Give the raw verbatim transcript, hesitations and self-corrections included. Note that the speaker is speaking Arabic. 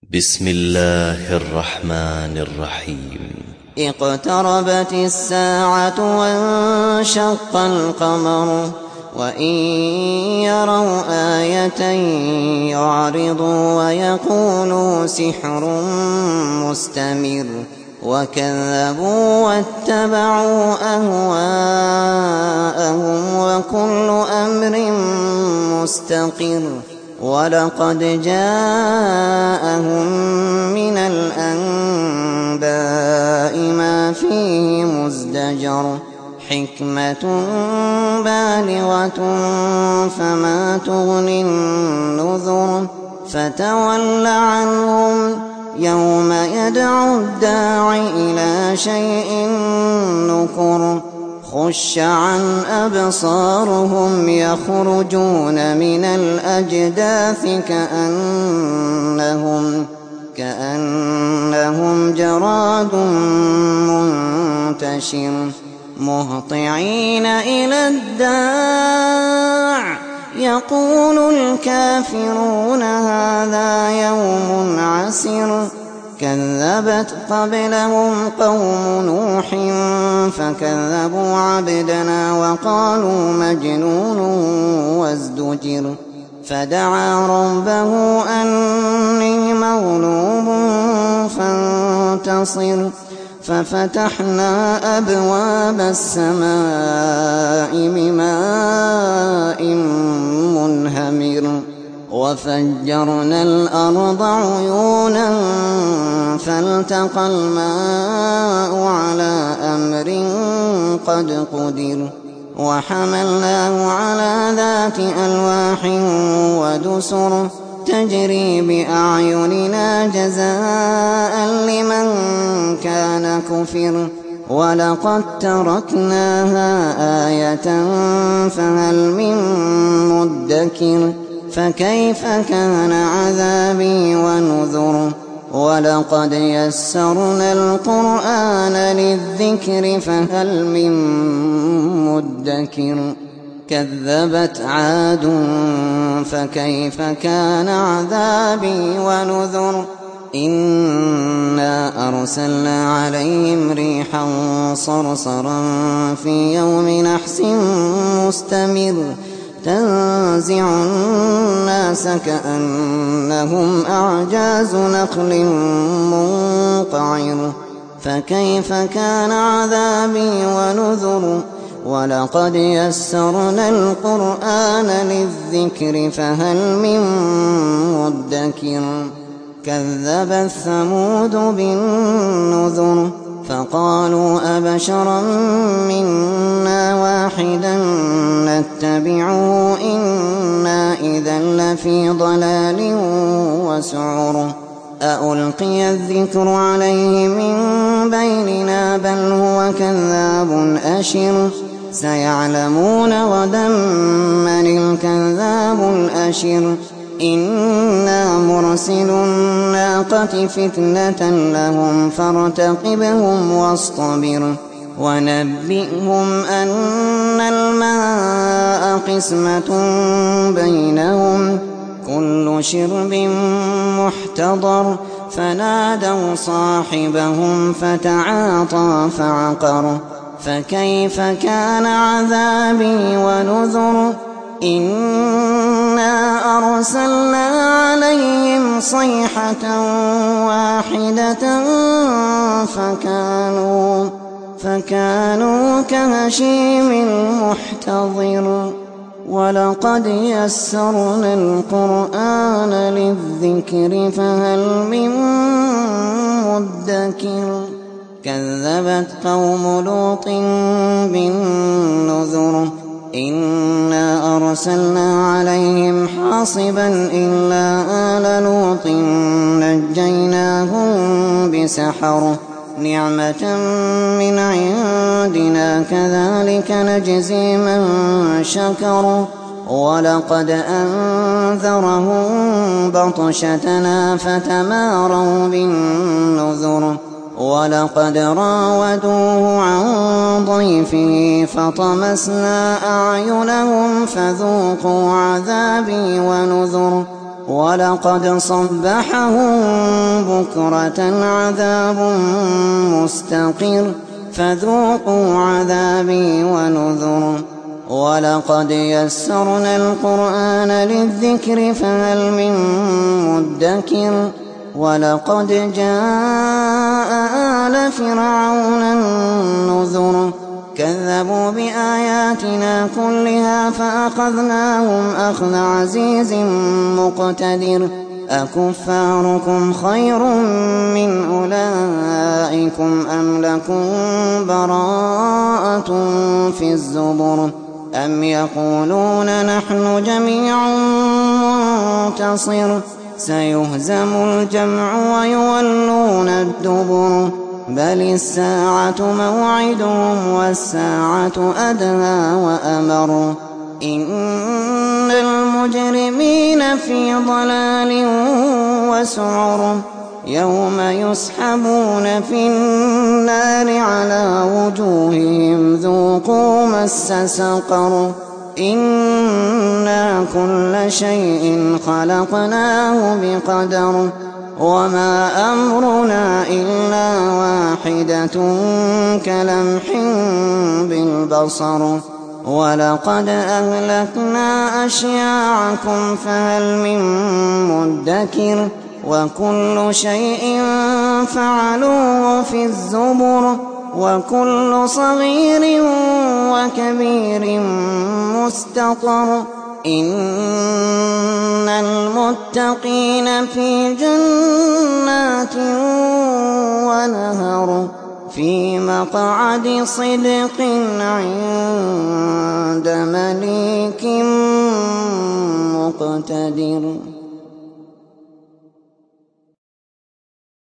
بسم الله الرحمن الرحيم. اقتربت الساعة وانشق القمر وإن يروا آية يعرضوا ويقولوا سحر مستمر وكذبوا واتبعوا أهواءهم وكل أمر مستقر ولقد جاءهم من الأنباء ما فيه مزدجر حكمة بالغة فما تغني النذر فتول عنهم يوم يدعو الداع إلى شيء نكر خش عن أبصارهم يخرجون من الأجداث كأنهم كأنهم جراد منتشر مهطعين إلى الداع يقول الكافرون هذا يوم عسر كذبت قبلهم قوم نوح فكذبوا عبدنا وقالوا مجنون وازدجر فدعا ربه أني مغلوب فانتصر ففتحنا أبواب السماء بماء منهمر وفجرنا الأرض عيونا فالتقى الماء على أمر قد قدر وحملناه على ذات ألواح ودسر تجري بأعيننا جزاء لمن كان كفر ولقد تركناها آية فهل من مدكر فكيف كان عذابي ونذر ولقد يسرنا القرآن للذكر فهل من مدكر كذبت عاد فكيف كان عذابي ونذر إنا أرسلنا عليهم ريحا صرصرا في يوم نحس مستمر تنزع الناس كأنهم أعجاز نخل منقعر فكيف كان عذابي ونذر ولقد يسرنا القرآن للذكر فهل من مدكر كذبت ثمود بالنذر فقالوا أبشرا منا واحدا نتبعه إنا إذا لفي ضلال وسعر أألقي الذكر عليه من بيننا بل هو كذاب أشر سيعلمون غدا من الكذاب الأشر إنا مرسل الناقة فتنة لهم فارتقبهم واصطبر ونبئهم أن الماء قسمة بينهم كل شرب محتضر فنادوا صاحبهم فتعاطى فعقر فكيف كان عذابي ونذر إنا أرسلنا عليهم صيحة واحدة فكانوا فكانوا كهشيم المحتضر ولقد يسرنا القرآن للذكر فهل من مدكر كذبت قوم لوط بالنذر إنا أرسلنا عليهم حاصبا إلا آل لوط نجيناهم بسحر نعمة من عندنا كذلك نجزي من شكر ولقد أنذرهم بطشتنا فتماروا بالنذر ولقد راودوه عن ضيفه فطمسنا أعينهم فذوقوا عذابي ونذر ولقد صبحهم بكرة عذاب مستقر فذوقوا عذابي ونذر ولقد يسرنا القرآن للذكر فهل من مدكر ولقد جاء آل فرعون النذر كذبوا بآياتنا كلها فأخذناهم أخذ عزيز مقتدر أكفاركم خير من أولئكم أم لكم براءة في الزبر أم يقولون نحن جميع منتصر سيهزم الجمع ويولون الدبر بل الساعة موعدهم والساعة أدهى وأمر إن المجرمين في ضلال وسعر يوم يسحبون في النار على وجوههم ذوقوا مس سقر إنا كل شيء خلقناه بقدر وما أمرنا إلا واحدة كلمح بالبصر ولقد أهلكنا أشياعكم فهل من مدكر وكل شيء فعلوه في الزبر وكل صغير وكبير مستطر إن المتقين في جنات ونهر في مقعد صدق عند مليك مقتدر.